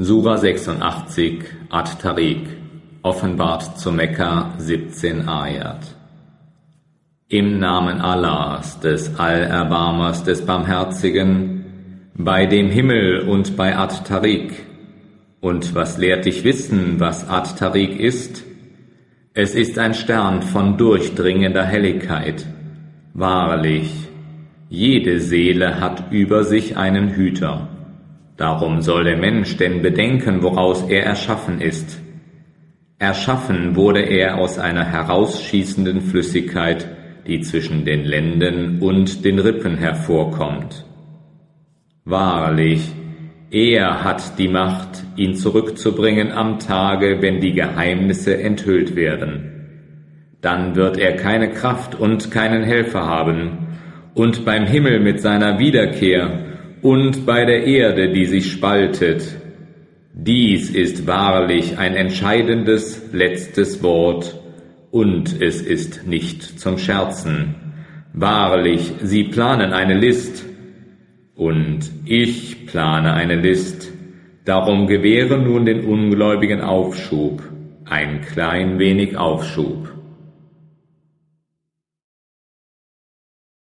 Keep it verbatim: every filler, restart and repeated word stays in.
Sura sechsundachtzig, At-Tariq, offenbart zu Mekka, siebzehn Ayat. Im Namen Allahs, des Allerbarmers, des Barmherzigen, bei dem Himmel und bei At-Tariq. Und was lehrt dich wissen, was At-Tariq ist? Es ist ein Stern von durchdringender Helligkeit. Wahrlich, jede Seele hat über sich einen Hüter. Darum soll der Mensch denn bedenken, woraus er erschaffen ist. Erschaffen wurde er aus einer herausschießenden Flüssigkeit, die zwischen den Lenden und den Rippen hervorkommt. Wahrlich, er hat die Macht, ihn zurückzubringen am Tage, wenn die Geheimnisse enthüllt werden. Dann wird er keine Kraft und keinen Helfer haben, und beim Himmel mit seiner Wiederkehr und bei der Erde, die sich spaltet. Dies ist wahrlich ein entscheidendes letztes Wort, und es ist nicht zum Scherzen. Wahrlich, sie planen eine List, und ich plane eine List. Darum gewähre nun den Ungläubigen Aufschub, ein klein wenig Aufschub.